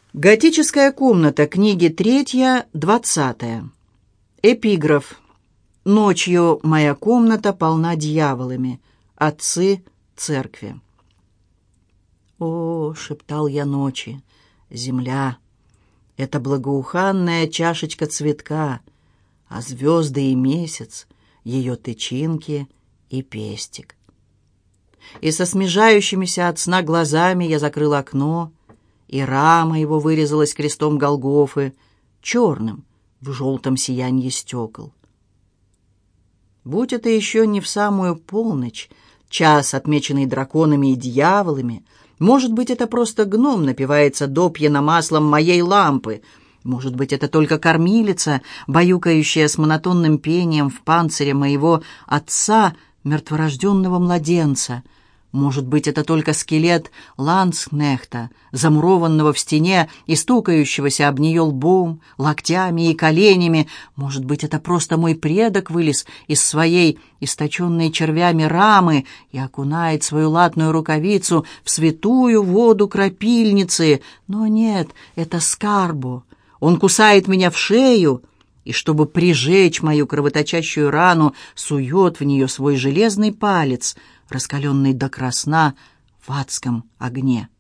Готическая комната. Книги 3, 20. Эпиграф. «Ночью моя комната полна дьяволами. Отцы церкви». «О, — шептал я ночи, — земля — это благоуханная чашечка цветка, а звезды и месяц — ее тычинки и пестик». И со смежающимися от сна глазами я закрыл окно, и рама его вырезалась крестом Голгофы, черным, в желтом сиянье стекол. Будь это еще не в самую полночь, час, отмеченный драконами и дьяволами, может быть, это просто гном напивается допьяно маслом моей лампы, может быть, это только кормилица, баюкающая с монотонным пением в панцире моего отца, мертворожденного младенца. Может быть, это только скелет ланскнехта, замурованного в стене и стукающегося об нее лбом, локтями и коленями. Может быть, это просто мой предок вылез из своей источенной червями рамы и окунает свою латную рукавицу в святую воду крапильницы. Но нет, это Скарбо. Он кусает меня в шею и, чтобы прижечь мою кровоточащую рану, сует в нее свой железный палец, раскаленный до красна в адском огне.